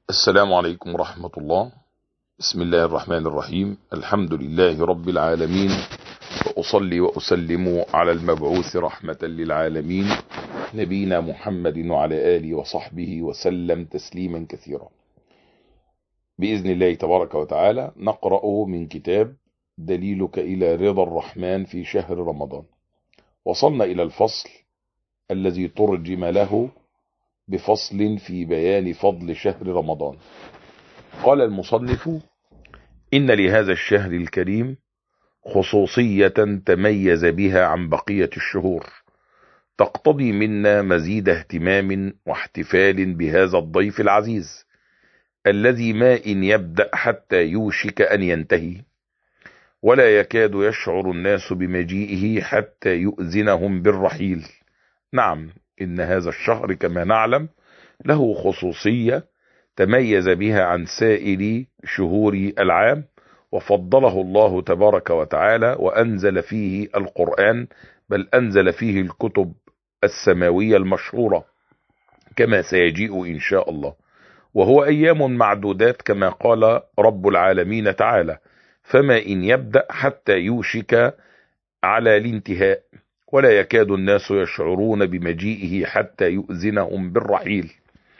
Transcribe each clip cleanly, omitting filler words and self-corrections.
السلام عليكم ورحمة الله. بسم الله الرحمن الرحيم. الحمد لله رب العالمين، وأصلي وأسلم على المبعوث رحمة للعالمين نبينا محمد وعلى آله وصحبه وسلم تسليما كثيرا. بإذن الله تبارك وتعالى نقرأ من كتاب دليلك إلى رضا الرحمن في شهر رمضان. وصلنا إلى الفصل الذي ترجم له بفصل في بيان فضل شهر رمضان. قال المصنف: إن لهذا الشهر الكريم خصوصية تميز بها عن بقية الشهور، تقتضي منا مزيد اهتمام واحتفال بهذا الضيف العزيز الذي ما إن يبدأ حتى يوشك أن ينتهي، ولا يكاد يشعر الناس بمجيئه حتى يؤذنهم بالرحيل. نعم، إن هذا الشهر كما نعلم له خصوصية تميز بها عن سائر شهور العام، وفضله الله تبارك وتعالى وأنزل فيه القرآن، بل أنزل فيه الكتب السماوية المشهورة كما سيجيء إن شاء الله. وهو أيام معدودات كما قال رب العالمين تعالى: فما إن يبدأ حتى يوشك على الانتهاء، ولا يكاد الناس يشعرون بمجيئه حتى يؤذنهم بالرحيل.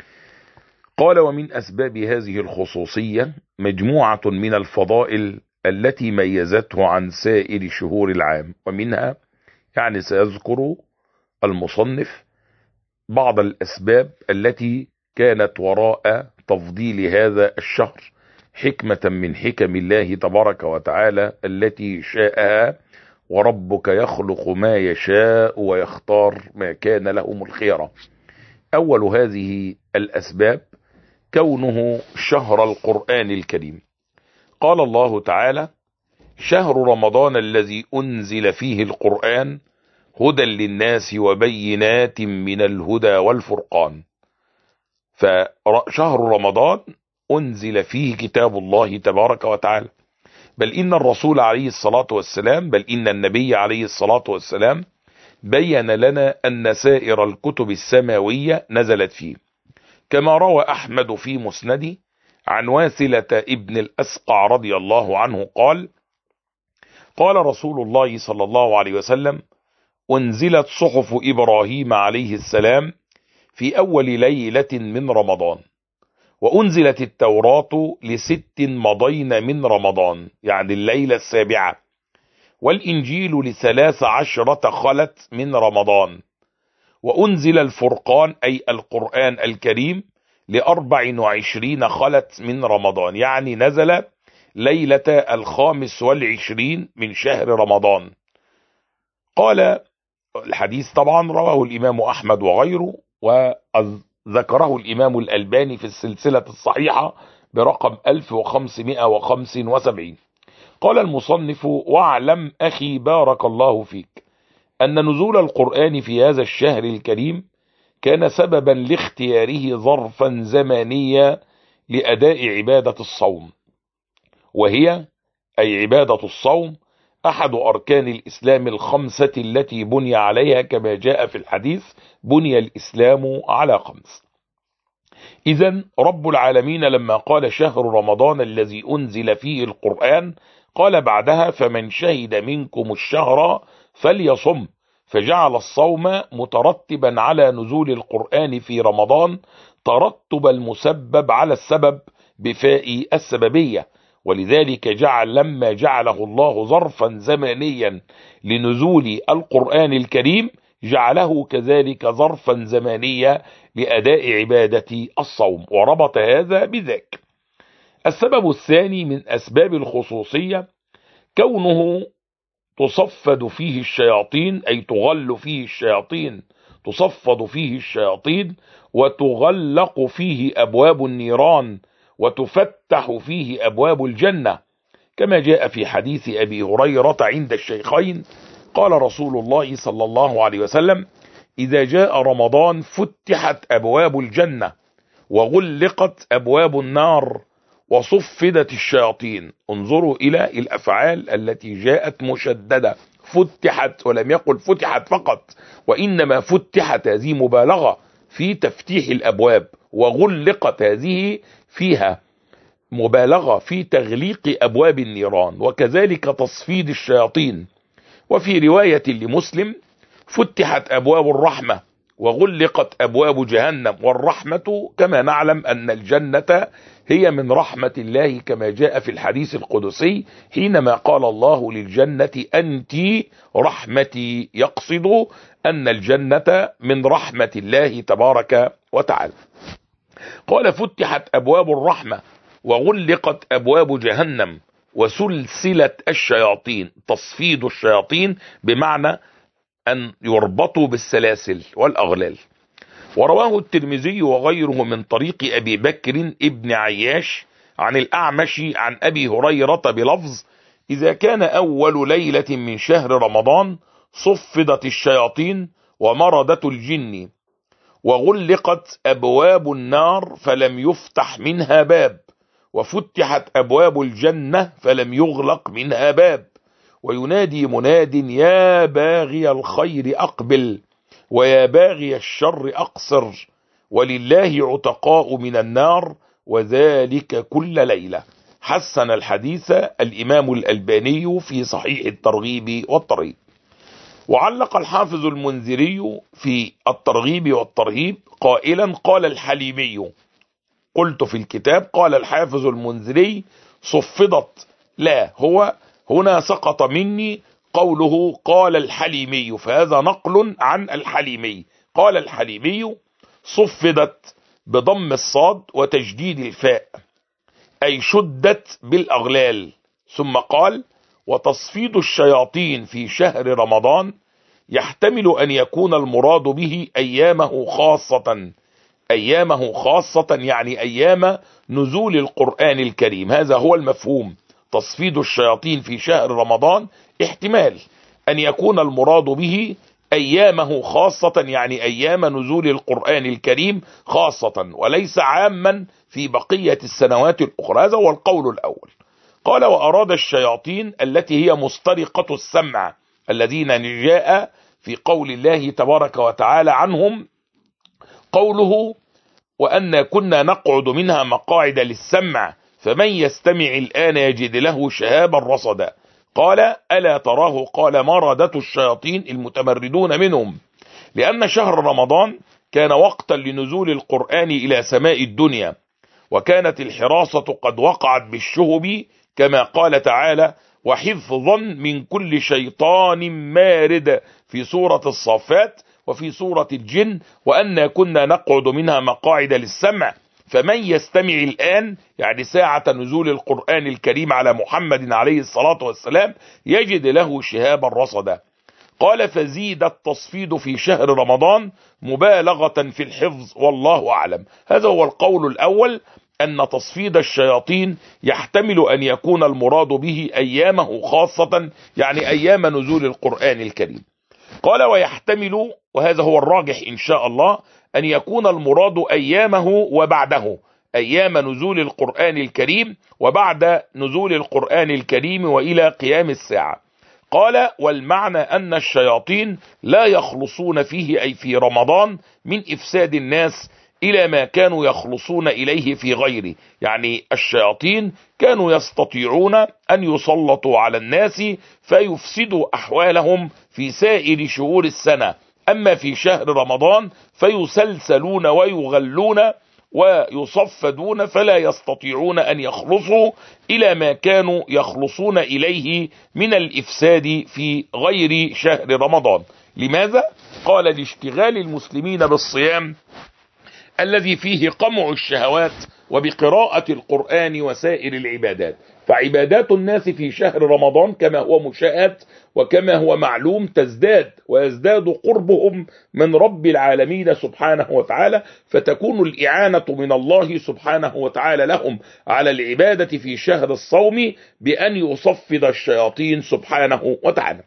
قال: ومن أسباب هذه الخصوصية مجموعة من الفضائل التي ميزته عن سائر شهور العام، ومنها يعني سيذكر المصنف بعض الأسباب التي كانت وراء تفضيل هذا الشهر، حكمة من حكم الله تبارك وتعالى التي شاءها، وربك يخلق ما يشاء ويختار ما كان لهم الخيرة. أول هذه الأسباب كونه شهر القرآن الكريم. قال الله تعالى: شهر رمضان الذي أنزل فيه القرآن هدى للناس وبينات من الهدى والفرقان. فشهر رمضان أنزل فيه كتاب الله تبارك وتعالى، بل إن الرسول عليه الصلاة والسلام، بل إن النبي عليه الصلاة والسلام بين لنا أن سائر الكتب السماوية نزلت فيه، كما روى أحمد في مسنده عن واثلة ابن الأسقع رضي الله عنه قال: قال رسول الله صلى الله عليه وسلم: أنزلت صحف إبراهيم عليه السلام في أول ليلة من رمضان، وأنزلت التوراة ل6 مضين من رمضان، يعني الليلة السابعة، والإنجيل ل13 خلت من رمضان، وأنزل الفرقان أي القرآن الكريم ل24 خلت من رمضان، يعني نزل ليلة 25 من شهر رمضان. قال الحديث طبعا رواه الإمام أحمد وغيره، وذكره الإمام الألباني في السلسلة الصحيحة برقم 1575. قال المصنف: واعلم أخي بارك الله فيك أن نزول القرآن في هذا الشهر الكريم كان سببا لاختياره ظرفا زمانيا لأداء عبادة الصوم، وهي أي عبادة الصوم أحد أركان الإسلام ال5 التي بني عليها، كما جاء في الحديث: بني الإسلام على 5. إذن رب العالمين لما قال شهر رمضان الذي أنزل فيه القرآن، قال بعدها: فمن شهد منكم الشهر فليصم، فجعل الصوم مترتبا على نزول القرآن في رمضان ترتب المسبب على السبب بفاء السببية، ولذلك جعل لما جعله الله ظرفا زمانيا لنزول القرآن الكريم جعله كذلك ظرفا زمانيا لأداء عبادة الصوم، وربط هذا بذاك. السبب الثاني من أسباب الخصوصية كونه تصفد فيه الشياطين، أي تغل فيه الشياطين، تصفد فيه الشياطين، وتغلق فيه أبواب النيران، وتفتح فيه أبواب الجنة، كما جاء في حديث أبي هريرة عند الشيخين. قال رسول الله صلى الله عليه وسلم: إذا جاء رمضان فتحت أبواب الجنة، وغلقت أبواب النار، وصفدت الشياطين. انظروا إلى الأفعال التي جاءت مشددة، فتحت، ولم يقل فتحت فقط، وإنما فتحت، هذه مبالغة في تفتيح الأبواب، وغلقت هذه فيها مبالغة في تغليق أبواب النيران، وكذلك تصفيد الشياطين. وفي رواية لمسلم: فتحت أبواب الرحمة وغلقت أبواب جهنم، والرحمة كما نعلم أن الجنة هي من رحمة الله، كما جاء في الحديث القدسي حينما قال الله للجنة: أنت رحمتي، يقصد أن الجنة من رحمة الله تبارك وتعالى. قال: فتحت أبواب الرحمة وغلقت أبواب جهنم وسلسلة الشياطين. تصفيد الشياطين بمعنى أن يربطوا بالسلاسل والأغلال. ورواه الترمذي وغيره من طريق أبي بكر ابن عياش عن الأعمش عن أبي هريرة بلفظ: إذا كان أول ليلة من شهر رمضان صفدت الشياطين ومردت الجن وغلقت أبواب النار فلم يفتح منها باب، وفتحت أبواب الجنة فلم يغلق منها باب، وينادي مناد: يا باغي الخير أقبل، ويا باغي الشر أقصر، ولله عتقاء من النار، وذلك كل ليلة. حسن الحديث الإمام الألباني في صحيح الترغيب والترهيب. وعلق الحافظ المنذري في الترغيب والترهيب قائلا: قال الحليمي. قلت في الكتاب: قال الحافظ المنذري صفدت، لا، هو هنا سقط مني قوله قال الحليمي، فهذا نقل عن الحليمي. قال الحليمي صفدت بضم الصاد وتجديد الفاء، أي شدت بالأغلال. ثم قال: وتصفيد الشياطين في شهر رمضان يحتمل أن يكون المراد به أيامه خاصة. أيامه خاصة يعني أيام نزول القرآن الكريم، هذا هو المفهوم. تصفيد الشياطين في شهر رمضان احتمال أن يكون المراد به أيامه خاصة، يعني أيام نزول القرآن الكريم خاصة، وليس عاما في بقية السنوات الأخرى. هذا هو القول الأول. قال: وأراد الشياطين التي هي مسترقة السمع، الذين جاء في قول الله تبارك وتعالى عنهم قوله: وأنا كنا نقعد منها مقاعد للسمع فمن يستمع الآن يجد له شهابا رصدا. قال: ألا تراه قال: مردة الشياطين المتمردون منهم، لأن شهر رمضان كان وقتا لنزول القرآن إلى سماء الدنيا، وكانت الحراسة قد وقعت بالشهب، كما قال تعالى: وحفظا من كل شيطان مارد في سورة الصافات، وفي سورة الجن: وأنا كنا نقعد منها مقاعد للسمع فمن يستمع الآن، يعني ساعة نزول القرآن الكريم على محمد عليه الصلاة والسلام، يجد له شهابا رصدا. قال: فزيد التصفيد في شهر رمضان مبالغة في الحفظ، والله أعلم. هذا هو القول الأول، أن تصفيد الشياطين يحتمل أن يكون المراد به أيامه خاصة، يعني أيام نزول القرآن الكريم. قال: ويحتمل، وهذا هو الراجح إن شاء الله، أن يكون المراد أيامه وبعده، أيام نزول القرآن الكريم وبعد نزول القرآن الكريم وإلى قيام الساعة. قال: والمعنى أن الشياطين لا يخلصون فيه، أي في رمضان، من إفساد الناس إلى ما كانوا يخلصون إليه في غيره. يعني الشياطين كانوا يستطيعون أن يسلطوا على الناس فيفسدوا أحوالهم في سائر شهور السنة، أما في شهر رمضان فيسلسلون ويغلون ويصفدون، فلا يستطيعون أن يخلصوا إلى ما كانوا يخلصون إليه من الإفساد في غير شهر رمضان. لماذا؟ قال: لاشتغال المسلمين بالصيام الذي فيه قمع الشهوات وبقراءة القرآن وسائر العبادات. فعبادات الناس في شهر رمضان كما هو مشاهد وكما هو معلوم تزداد، ويزداد قربهم من رب العالمين سبحانه وتعالى، فتكون الإعانة من الله سبحانه وتعالى لهم على العبادة في شهر الصوم بأن يصفد الشياطين سبحانه وتعالى.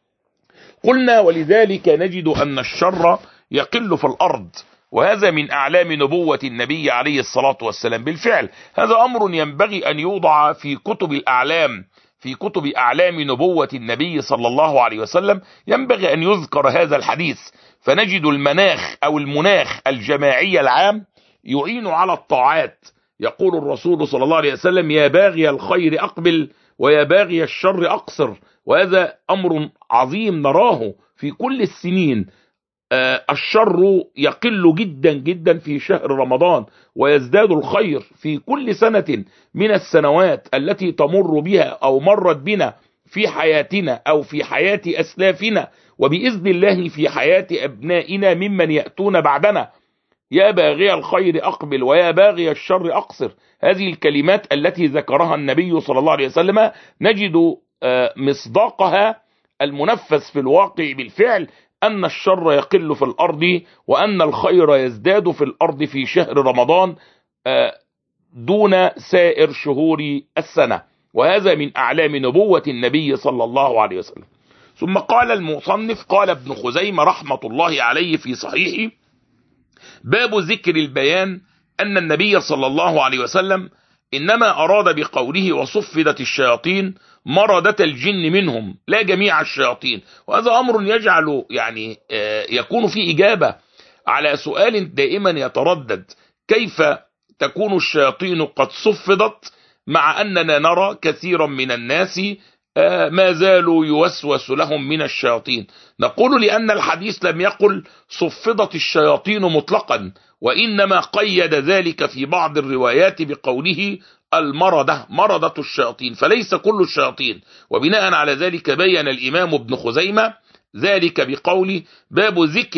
قلنا: ولذلك نجد أن الشر يقل في الأرض، وهذا من أعلام نبوة النبي عليه الصلاة والسلام. بالفعل هذا أمر ينبغي أن يوضع في كتب الأعلام، في كتب أعلام نبوة النبي صلى الله عليه وسلم، ينبغي أن يذكر هذا الحديث، فنجد المناخ أو المناخ الجماعي العام يعين على الطاعات. يقول الرسول صلى الله عليه وسلم: يا باغي الخير أقبل ويا باغي الشر أقصر. وهذا أمر عظيم نراه في كل السنين. الشر يقل جدا جدا في شهر رمضان، ويزداد الخير في كل سنة من السنوات التي تمر بها أو مرت بنا في حياتنا أو في حياة أسلافنا، وبإذن الله في حياة أبنائنا ممن يأتون بعدنا. يا باغي الخير أقبل ويا باغي الشر أقصر. هذه الكلمات التي ذكرها النبي صلى الله عليه وسلم نجد مصداقها المنفذ في الواقع بالفعل، أن الشر يقل في الأرض وأن الخير يزداد في الأرض في شهر رمضان دون سائر شهور السنة. وهذا من أعلام نبوة النبي صلى الله عليه وسلم. ثم قال المصنف: قال ابن خزيمة رحمة الله عليه في صحيحه: باب ذكر البيان أن النبي صلى الله عليه وسلم إنما أراد بقوله وصفدت الشياطين مردة الجن منهم لا جميع الشياطين. وهذا أمر يجعل يكون في إجابة على سؤال دائما يتردد: كيف تكون الشياطين قد صفدت مع أننا نرى كثيرا من الناس ما زالوا يوسوس لهم من الشياطين؟ نقول: لأن الحديث لم يقل صفدت الشياطين مطلقا، وإنما قيد ذلك في بعض الروايات بقوله مردة الشياطين، فليس كل الشياطين. وبناء على ذلك بين الإمام ابن خزيمة ذلك بقوله: باب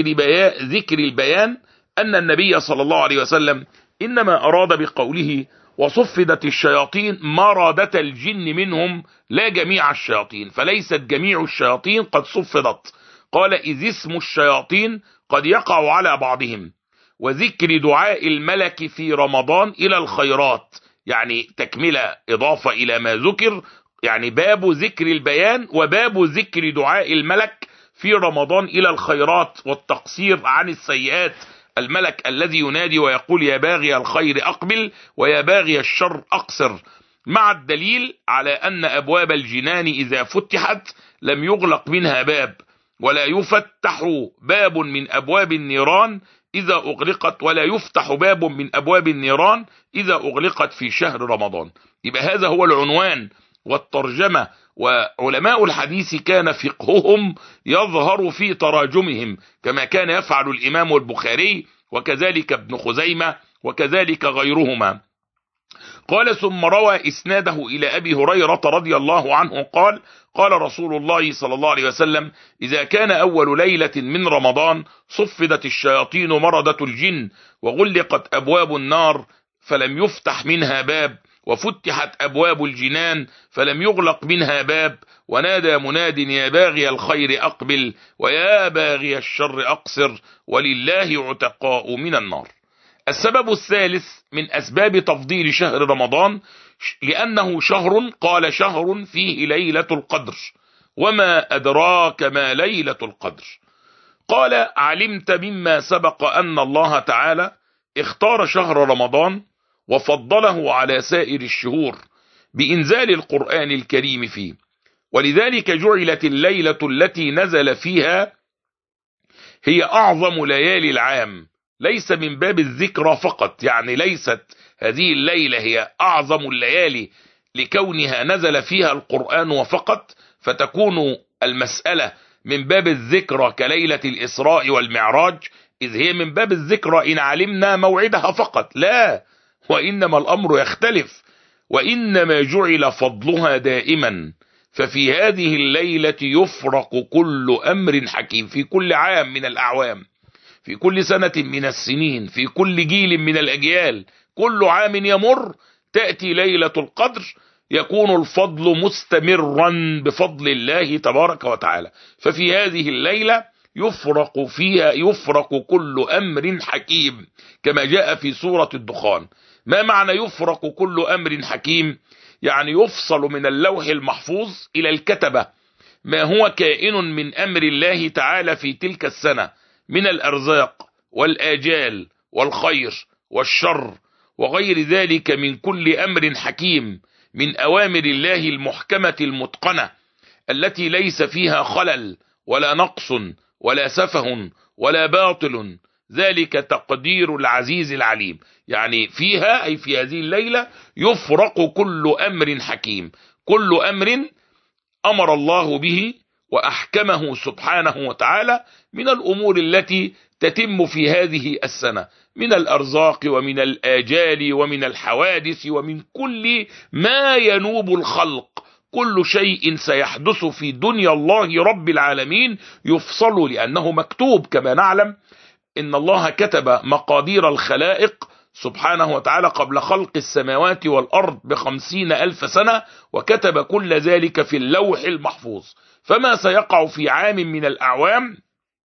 ذكر البيان أن النبي صلى الله عليه وسلم إنما أراد بقوله وصفدت الشياطين مردة الجن منهم لا جميع الشياطين، فليست جميع الشياطين قد صفدت. قال: إذ اسم الشياطين قد يقع على بعضهم، وذكر دعاء الملك في رمضان إلى الخيرات، يعني تكملة إضافة إلى ما ذكر، يعني باب ذكر البيان وباب ذكر دعاء الملك في رمضان إلى الخيرات والتقصير عن السيئات. الملك الذي ينادي ويقول: يا باغي الخير أقبل ويا باغي الشر أقصر، مع الدليل على أن أبواب الجنان إذا فتحت لم يغلق منها باب، ولا يفتح باب من أبواب النيران إذا أغلقت، ولا يفتح باب من أبواب النيران إذا أغلقت في شهر رمضان. يبقى هذا هو العنوان والترجمة. وعلماء الحديث كان فقههم يظهر في تراجمهم، كما كان يفعل الإمام البخاري وكذلك ابن خزيمة وكذلك غيرهما. قال: ثم روى إسناده إلى أبي هريرة رضي الله عنه قال: قال رسول الله صلى الله عليه وسلم: إذا كان أول ليلة من رمضان صفدت الشياطين مردة الجن، وغلقت أبواب النار فلم يفتح منها باب، وفتحت أبواب الجنان فلم يغلق منها باب، ونادى مناد: يا باغي الخير أقبل ويا باغي الشر أقصر، ولله عتقاء من النار. السبب الثالث من أسباب تفضيل شهر رمضان لأنه شهر، قال: شهر فيه ليلة القدر، وما أدراك ما ليلة القدر. قال: علمت مما سبق أن الله تعالى اختار شهر رمضان وفضله على سائر الشهور بإنزال القرآن الكريم فيه، ولذلك جعلت الليلة التي نزل فيها هي أعظم ليالي العام، ليس من باب الذكرى فقط، يعني ليست هذه الليلة هي أعظم الليالي لكونها نزل فيها القرآن وفقط، فتكون المسألة من باب الذكرى كليلة الإسراء والمعراج، إذ هي من باب الذكرى إن علمنا موعدها فقط، لا، وإنما الأمر يختلف، وإنما جعل فضلها دائما. ففي هذه الليلة يفرق كل أمر حكيم، في كل عام من الأعوام، في كل سنة من السنين، في كل جيل من الأجيال، كل عام يمر تأتي ليلة القدر، يكون الفضل مستمرا بفضل الله تبارك وتعالى. ففي هذه الليلة يفرق كل أمر حكيم، كما جاء في سورة الدخان. ما معنى يفرق كل أمر حكيم؟ يعني يفصل من اللوح المحفوظ إلى الكتبة ما هو كائن من أمر الله تعالى في تلك السنة من الأرزاق والآجال والخير والشر وغير ذلك من كل أمر حكيم من أوامر الله المحكمة المتقنة التي ليس فيها خلل ولا نقص ولا سفه ولا باطل، ذلك تقدير العزيز العليم. يعني فيها أي في هذه الليلة يفرق كل أمر حكيم، كل أمر أمر الله به وأحكمه سبحانه وتعالى من الأمور التي تتم في هذه السنة، من الأرزاق ومن الآجال ومن الحوادث ومن كل ما ينوب الخلق. كل شيء سيحدث في دنيا الله رب العالمين يفصل، لأنه مكتوب كما نعلم إن الله كتب مقادير الخلائق سبحانه وتعالى قبل خلق السماوات والأرض ب50,000 سنة، وكتب كل ذلك في اللوح المحفوظ. فما سيقع في عام من الأعوام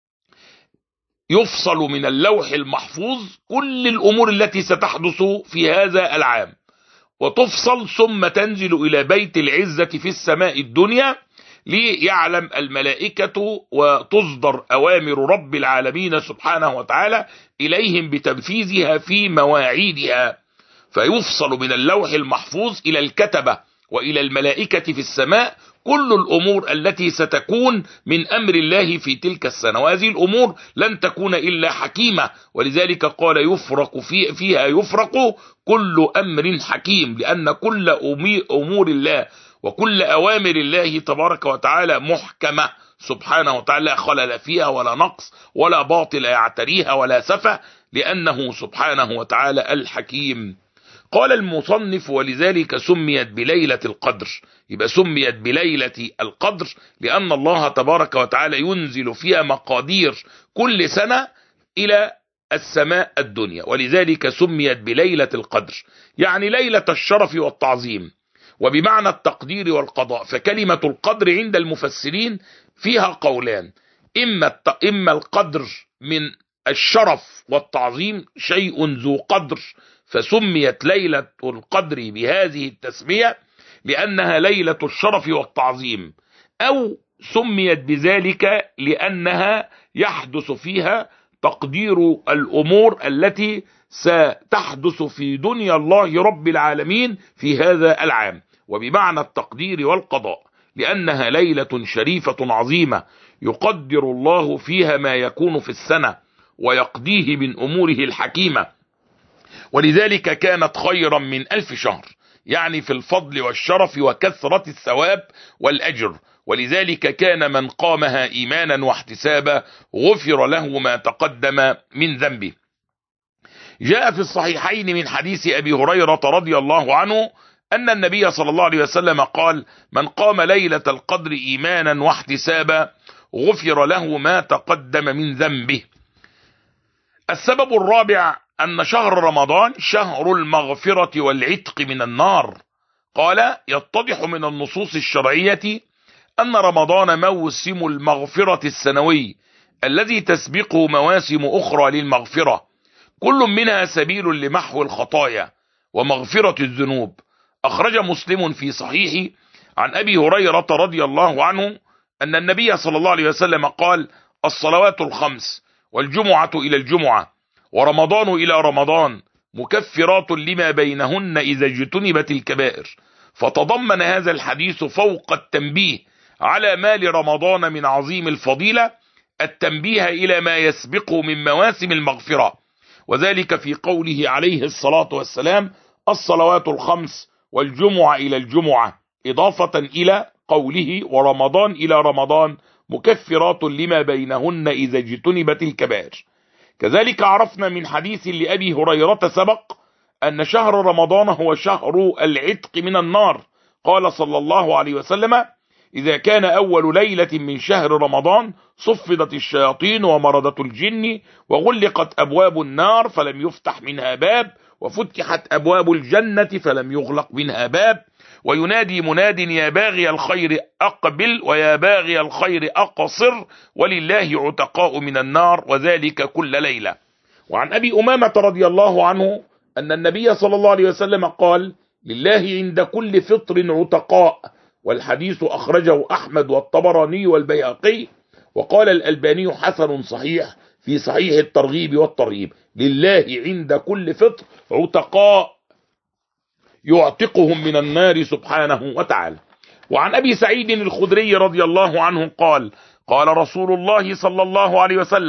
يفصل من اللوح المحفوظ كل الأمور التي ستحدث في هذا العام، وتفصل ثم تنزل إلى بيت العزة في السماء الدنيا ليعلم الملائكة وتصدر أوامر رب العالمين سبحانه وتعالى إليهم بتنفيذها في مواعيدها. فيفصل من اللوح المحفوظ إلى الكتبة وإلى الملائكة في السماء كل الأمور التي ستكون من أمر الله في تلك السنة، وهذه الأمور لن تكون إلا حكيمة، ولذلك قال يفرق فيها يفرق كل أمر حكيم، لأن كل أمور الله وكل أوامر الله تبارك وتعالى محكمة سبحانه وتعالى، لا خلل فيها ولا نقص ولا باطل يعتريها ولا سفه، لأنه سبحانه وتعالى الحكيم. قال المصنف ولذلك سميت بليلة القدر. يبقى سميت بليلة القدر لأن الله تبارك وتعالى ينزل فيها مقادير كل سنة إلى السماء الدنيا، ولذلك سميت بليلة القدر، يعني ليلة الشرف والتعظيم، وبمعنى التقدير والقضاء. فكلمة القدر عند المفسرين فيها قولان: إما القدر من الشرف والتعظيم، شيء ذو قدر، فسميت ليلة القدر بهذه التسمية لأنها ليلة الشرف والتعظيم، أو سميت بذلك لأنها يحدث فيها تقدير الأمور التي ستحدث في دنيا الله رب العالمين في هذا العام، وبمعنى التقدير والقضاء، لأنها ليلة شريفة عظيمة يقدر الله فيها ما يكون في السنة ويقضيه من أموره الحكيمة، ولذلك كانت خيرا من 1000 شهر، يعني في الفضل والشرف وكثرة الثواب والأجر. ولذلك كان من قامها إيمانا واحتسابا غفر له ما تقدم من ذنبه. جاء في الصحيحين من حديث أبي هريرة رضي الله عنه أن النبي صلى الله عليه وسلم قال: من قام ليلة القدر إيمانا واحتسابا غفر له ما تقدم من ذنبه. السبب الرابع أن شهر رمضان شهر المغفرة والعتق من النار. قال: يتضح من النصوص الشرعية أن رمضان موسم المغفرة السنوي الذي تسبقه مواسم أخرى للمغفرة، كل منها سبيل لمحو الخطايا ومغفرة الذنوب. أخرج مسلم في صحيحه عن أبي هريرة رضي الله عنه أن النبي صلى الله عليه وسلم قال: الصلوات الخمس والجمعة إلى الجمعة ورمضان إلى رمضان مكفرات لما بينهن إذا اجتنبت الكبائر. فتضمن هذا الحديث فوق التنبيه على ما لرمضان من عظيم الفضيلة التنبيه إلى ما يسبقه من مواسم المغفرة، وذلك في قوله عليه الصلاة والسلام: الصلوات الخمس والجمعة إلى الجمعة، إضافة إلى قوله ورمضان إلى رمضان مكفرات لما بينهن إذا اجتنبت الكبائر. كذلك عرفنا من حديث لأبي هريرة سبق أن شهر رمضان هو شهر العتق من النار. قال صلى الله عليه وسلم: إذا كان أول ليلة من شهر رمضان صفدت الشياطين ومردت الجن وغلقت أبواب النار فلم يفتح منها باب، وفتحت أبواب الجنة فلم يغلق منها باب، وينادي مناد: يا باغي الخير أقبل ويا باغي الخير أقصر، ولله عتقاء من النار، وذلك كل ليلة. وعن أبي أمامة رضي الله عنه أن النبي صلى الله عليه وسلم قال: لله عند كل فطر عتقاء. والحديث أخرجه أحمد والطبراني والبيهقي، وقال الألباني حسن صحيح في صحيح الترغيب والترهيب. لله عند كل فطر عتقاء يعتقهم من النار سبحانه وتعالى. وعن أبي سعيد الخدري رضي الله عنه قال: قال رسول الله صلى الله عليه وسلم: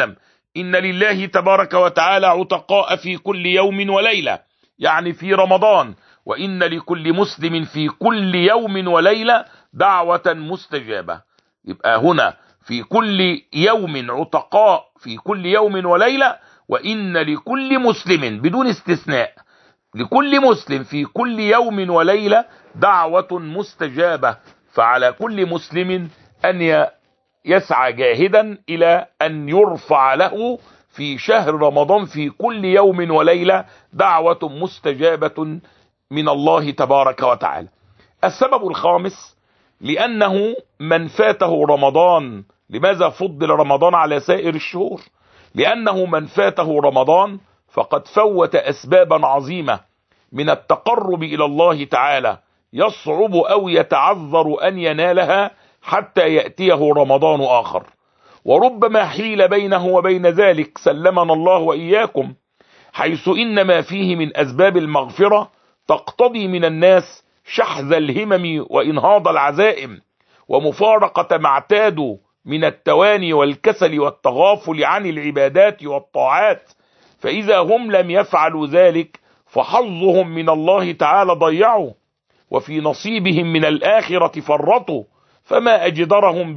إن لله تبارك وتعالى عتقاء في كل يوم وليلة، يعني في رمضان، وإن لكل مسلم في كل يوم وليلة دعوة مستجابة. يبقى هنا في كل يوم عتقاء في كل يوم وليلة، وإن لكل مسلم بدون استثناء، لكل مسلم في كل يوم وليلة دعوة مستجابة. فعلى كل مسلم أن يسعى جاهدا إلى أن يرفع له في شهر رمضان في كل يوم وليلة دعوة مستجابة من الله تبارك وتعالى. السبب الخامس، لأنه من فاته رمضان. لماذا فضل رمضان على سائر الشهور؟ لأنه من فاته رمضان فقد فوت أسبابا عظيمة من التقرب إلى الله تعالى يصعب أو يتعذر أن ينالها حتى يأتيه رمضان آخر، وربما حيل بينه وبين ذلك، سلمنا الله وإياكم، حيث إن ما فيه من أسباب المغفرة تقتضي من الناس شحذ الهمم وإنهاض العزائم ومفارقة ما اعتادوا من التواني والكسل والتغافل عن العبادات والطاعات، فإذا هم لم يفعلوا ذلك فحظهم من الله تعالى ضيعوا، وفي نصيبهم من الآخرة فرطوا، فما أجدرهم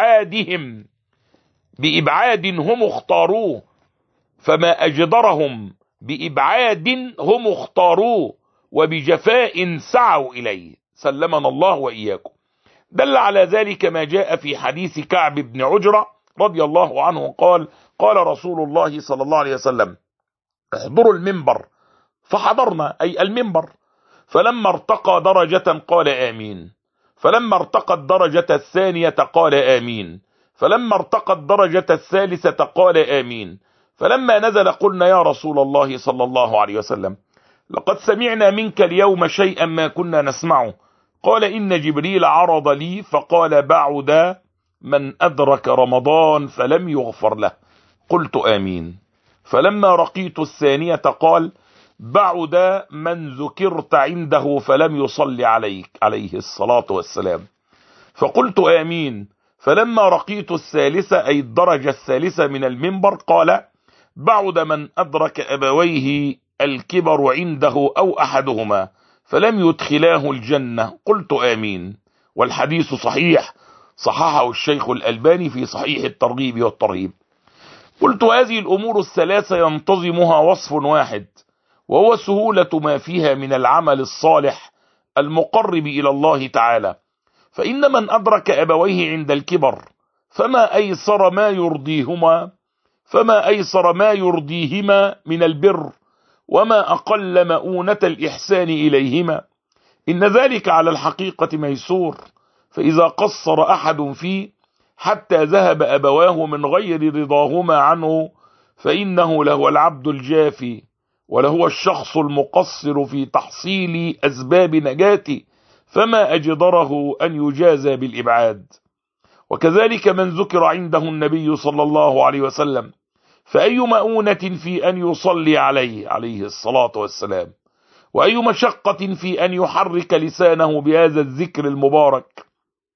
بإبعاد هم اختاروه، فما أجدرهم بإبعاد هم اختاروه وبجفاء سعوا إليه، سلمنا الله وإياكم. دل على ذلك ما جاء في حديث كعب بن عجرة رضي الله عنه قال: قال رسول الله صلى الله عليه وسلم: احضروا المنبر، فحضرنا أي المنبر، فلما ارتقى درجة قال آمين، فلما ارتقى الدرجة الثانية قال آمين، فلما ارتقى الدرجة الثالثة قال آمين، فلما نزل قلنا: يا رسول الله صلى الله عليه وسلم، لقد سمعنا منك اليوم شيئا ما كنا نسمعه. قال: إن جبريل عرض لي فقال: بعد من أدرك رمضان فلم يغفر له. قلت آمين. فلما رقيت الثانية قال: بعد من ذكرت عنده فلم يصلي عليك عليه الصلاة والسلام. فقلت آمين. فلما رقيت الثالثة أي الدرجة الثالثة من المنبر قال: بعد من أدرك أبويه الكبر عنده أو أحدهما فلم يدخلاه الجنة. قلت آمين. والحديث صحيح، صححه الشيخ الألباني في صحيح الترغيب والترهيب. قلت: هذه الأمور الثلاثة ينتظمها وصف واحد، وهو سهولة ما فيها من العمل الصالح المقرب إلى الله تعالى. فإن من أدرك أبويه عند الكبر فما أيسر ما يرضيهما من البر، وما أقل مؤونة الإحسان إليهما. إن ذلك على الحقيقة ميسور، فإذا قصر أحد فيه حتى ذهب أبواه من غير رضاهما عنه فإنه له العبد الجافي، ولهو الشخص المقصر في تحصيل أسباب نجاته، فما أجدره أن يجازى بالإبعاد. وكذلك من ذكر عنده النبي صلى الله عليه وسلم، فأي مؤونة في أن يصلي عليه الصلاة والسلام، وأي مشقة في أن يحرك لسانه بهذا الذكر المبارك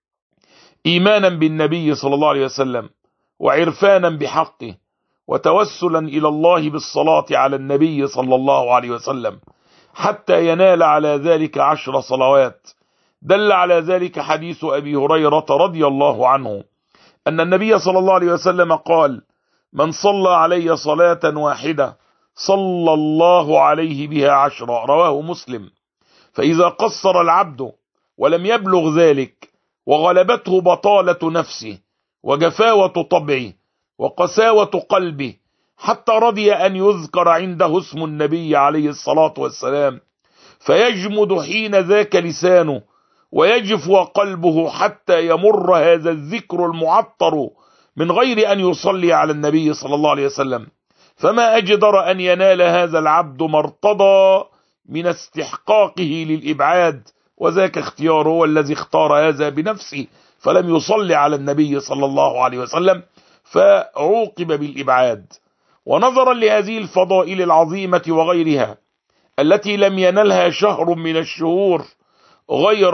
إيمانا بالنبي صلى الله عليه وسلم وعرفانا بحقه وتوسلا إلى الله بالصلاة على النبي صلى الله عليه وسلم حتى ينال على ذلك 10 صلوات. دل على ذلك حديث أبي هريرة رضي الله عنه أن النبي صلى الله عليه وسلم قال: من صلى علي صلاة واحدة صلى الله عليه بها 10. رواه مسلم. فإذا قصر العبد ولم يبلغ ذلك وغلبته بطالة نفسه وجفاوة طبعه وقساوة قلبه حتى رضي أن يذكر عنده اسم النبي عليه الصلاة والسلام، فيجمد حين ذاك لسانه ويجف قلبه حتى يمر هذا الذكر المعطر من غير أن يصلي على النبي صلى الله عليه وسلم، فما أجدر أن ينال هذا العبد ما ارتضى من استحقاقه للإبعاد، وذاك اختياره هو الذي اختار هذا بنفسه فلم يصلي على النبي صلى الله عليه وسلم فعوقب بالإبعاد. ونظرا لهذه الفضائل العظيمة وغيرها التي لم ينلها شهر من الشهور غير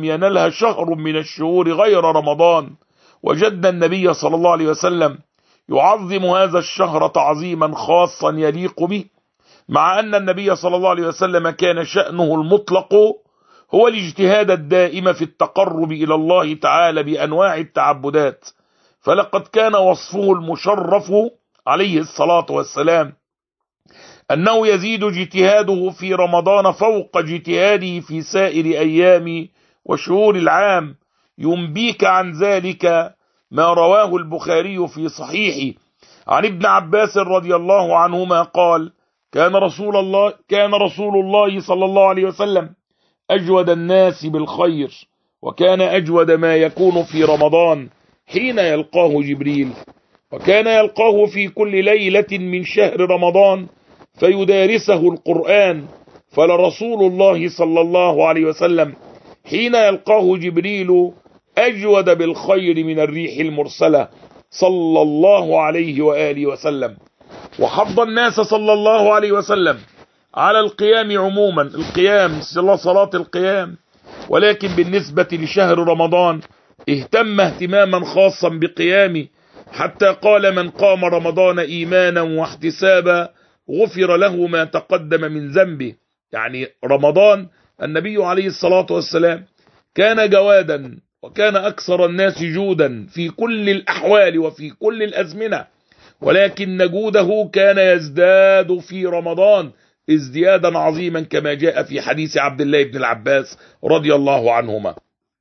رمضان، وجدنا النبي صلى الله عليه وسلم يعظم هذا الشهر تعظيما خاصا يليق به، مع أن النبي صلى الله عليه وسلم كان شأنه المطلق هو الاجتهاد الدائم في التقرب إلى الله تعالى بأنواع التعبدات، فلقد كان وصفه المشرف عليه الصلاة والسلام أنه يزيد اجتهاده في رمضان فوق اجتهاده في سائر أيام وشهور العام. ينبيك عن ذلك ما رواه البخاري في صحيحه عن ابن عباس رضي الله عنهما قال: كان رسول الله صلى الله عليه وسلم أجود الناس بالخير، وكان أجود ما يكون في رمضان حين يلقاه جبريل، وكان يلقاه في كل ليلة من شهر رمضان فيدارسه القرآن، فلرسول الله صلى الله عليه وسلم حين يلقاه جبريل أجود بالخير من الريح المرسلة صلى الله عليه وآله وسلم. وحض الناس صلى الله عليه وسلم على القيام عموما، القيام صلاة القيام، ولكن بالنسبة لشهر رمضان اهتم اهتماما خاصا بقيامه، حتى قال: من قام رمضان إيمانا واحتسابا غفر له ما تقدم من ذنبه. يعني رمضان النبي عليه الصلاة والسلام كان جوادا، وكان أكثر الناس جودا في كل الأحوال وفي كل الأزمنة، ولكن جوده كان يزداد في رمضان ازديادا عظيما، كما جاء في حديث عبد الله بن العباس رضي الله عنهما.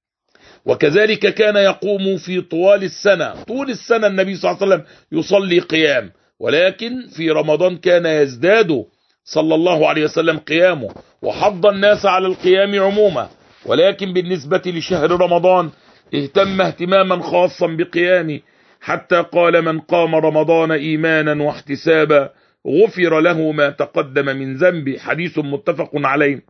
وكذلك كان يقوم في طول السنة النبي صلى الله عليه وسلم يصلي قيام، ولكن في رمضان كان يزداد صلى الله عليه وسلم قيامه، وحض الناس على القيام عموما، ولكن بالنسبة لشهر رمضان اهتم اهتماما خاصا بقيامه، حتى قال: من قام رمضان إيمانا واحتسابا غفر له ما تقدم من ذنبه. حديث متفق عليه.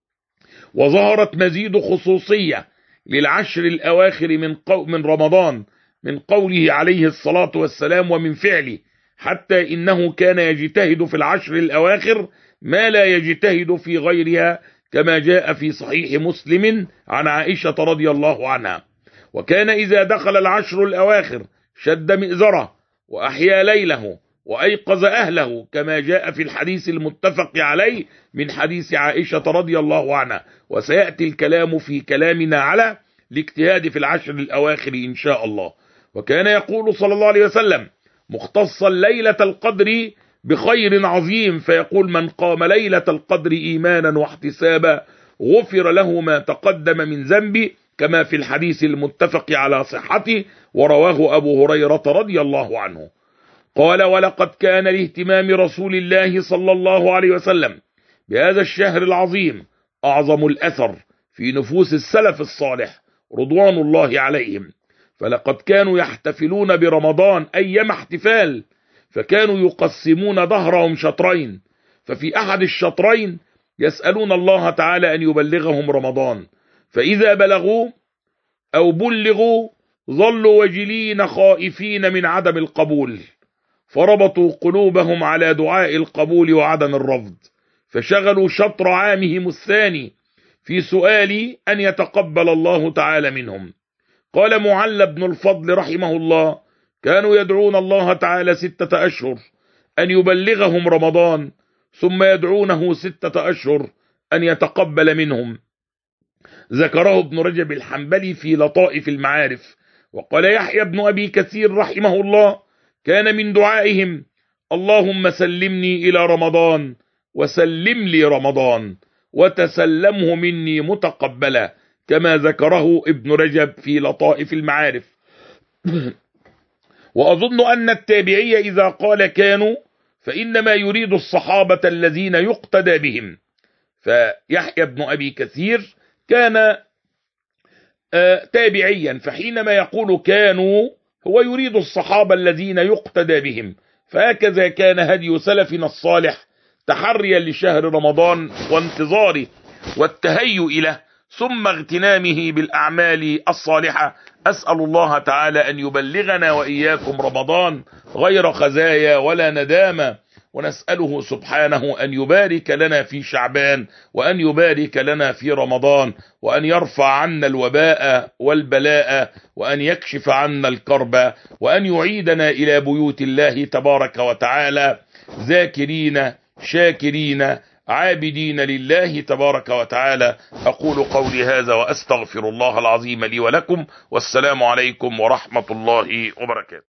وظهرت مزيد خصوصية للعشر الأواخر من رمضان من قوله عليه الصلاة والسلام ومن فعله، حتى إنه كان يجتهد في العشر الأواخر ما لا يجتهد في غيرها، كما جاء في صحيح مسلم عن عائشة رضي الله عنها. وكان إذا دخل العشر الأواخر شد مئزره وأحيا ليله وأيقظ أهله، كما جاء في الحديث المتفق عليه من حديث عائشة رضي الله عنها، وسيأتي الكلام في كلامنا على الاجتهاد في العشر الأواخر إن شاء الله. وكان يقول صلى الله عليه وسلم مختصا ليلة القدر بخير عظيم، فيقول: من قام ليلة القدر إيمانا واحتسابا غفر له ما تقدم من ذنبه، كما في الحديث المتفق على صحته ورواه أبو هريرة رضي الله عنه. قال: ولقد كان لاهتمام رسول الله صلى الله عليه وسلم بهذا الشهر العظيم أعظم الأثر في نفوس السلف الصالح رضوان الله عليهم، فلقد كانوا يحتفلون برمضان أيام احتفال، فكانوا يقسمون ظهرهم شطرين، ففي أحد الشطرين يسألون الله تعالى أن يبلغهم رمضان، فإذا بلغوا أو بلغوا ظلوا وجلين خائفين من عدم القبول، فربطوا قلوبهم على دعاء القبول وعدم الرفض، فشغلوا شطر عامهم الثاني في سؤال أن يتقبل الله تعالى منهم. قال معل بن الفضل رحمه الله: كانوا يدعون الله تعالى 6 أشهر أن يبلغهم رمضان، ثم يدعونه 6 أشهر أن يتقبل منهم. ذكره ابن رجب الحنبلي في لطائف المعارف. وقال يحيى بن أبي كثير رحمه الله: كان من دعائهم: اللهم سلمني إلى رمضان وسلم لي رمضان وتسلمه مني متقبلا، كما ذكره ابن رجب في لطائف المعارف. وأظن أن التابعي إذا قال كانوا فإنما يريد الصحابة الذين يقتدى بهم، فيحيى بن أبي كثير كان تابعيا، فحينما يقول كانوا هو يريد الصحابة الذين يقتدى بهم، فهكذا كان هدي سلفنا الصالح تحريا لشهر رمضان وانتظاره والتهيؤ له، ثم اغتنامه بالأعمال الصالحة. أسأل الله تعالى أن يبلغنا وإياكم رمضان غير خزايا ولا ندامة، ونسأله سبحانه أن يبارك لنا في شعبان، وأن يبارك لنا في رمضان، وأن يرفع عنا الوباء والبلاء، وأن يكشف عنا الكرب، وأن يعيدنا إلى بيوت الله تبارك وتعالى ذاكرين شاكرين عابدين لله تبارك وتعالى. أقول قولي هذا وأستغفر الله العظيم لي ولكم، والسلام عليكم ورحمة الله وبركاته.